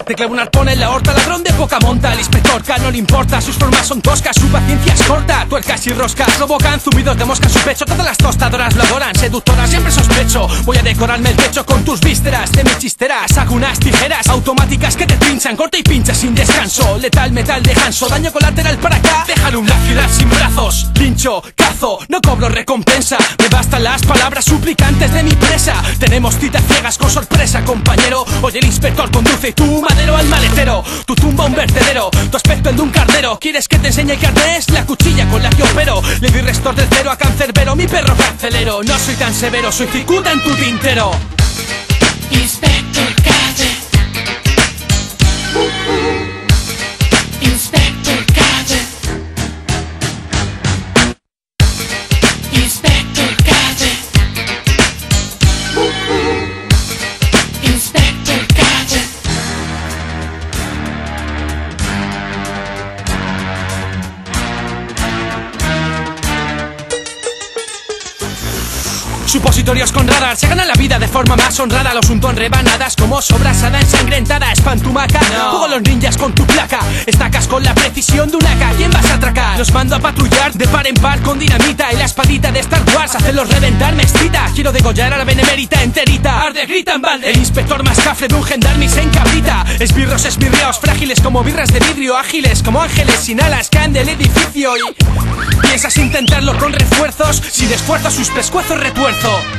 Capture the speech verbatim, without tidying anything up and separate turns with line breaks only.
Te clava un arpón en la horta, ladrón de poca monta. El inspector K no le importa, sus formas son toscas, su paciencia es corta. Tuercas y roscas provocan zumbidos de mosca en su pecho. Todas las tostadoras lo adoran, seductoras, siempre sospecho. Voy a decorarme el pecho con tus vísceras. De mis chisteras hago unas tijeras automáticas que te pinchan, corta y pincha sin descanso. Letal metal de ganso, daño colateral para acá. Déjale una ciudad sin brazos. Lincho, cazo, no cobro recompensa. Me bastan las palabras suplicantes de mi presa. Tenemos citas ciegas con sorpresa, compañero. Hoy el inspector conduce y tu madero al maletero. Tu tumba un vertedero, tu aspecto el de un cardero. ¿Quieres que te enseñe que es la cuchilla con la que opero? Le doy restos del cero a cancerbero, mi perro carcelero. No soy tan severo, soy cicuta en tu tintero.
Inspector Gadget. Inspector Gadget. Inspector Gadget. Inspector Gadget.
Supositorios con radar, se gana la vida de forma más honrada. Los unto en rebanadas como sobrasada ensangrentada. Espantumaca, no. Juego los ninjas con tu placa. Estacas con la precisión de una K. ¿Quién vas a atracar? Los mando a patrullar de par en par con dinamita. Y la espadita de Star Wars, hacerlos reventar mezquita. Quiero degollar a la benemérita enterita. Arde, grita en balde. El inspector más cafre de un gendarme y se encabrita. Esbirros, esbirreos, frágiles como birras de vidrio. Ágiles como ángeles sin alas, caen del edificio. Y piensas intentarlo con refuerzos. Si de esfuerzo sus pescuezos retuerzo.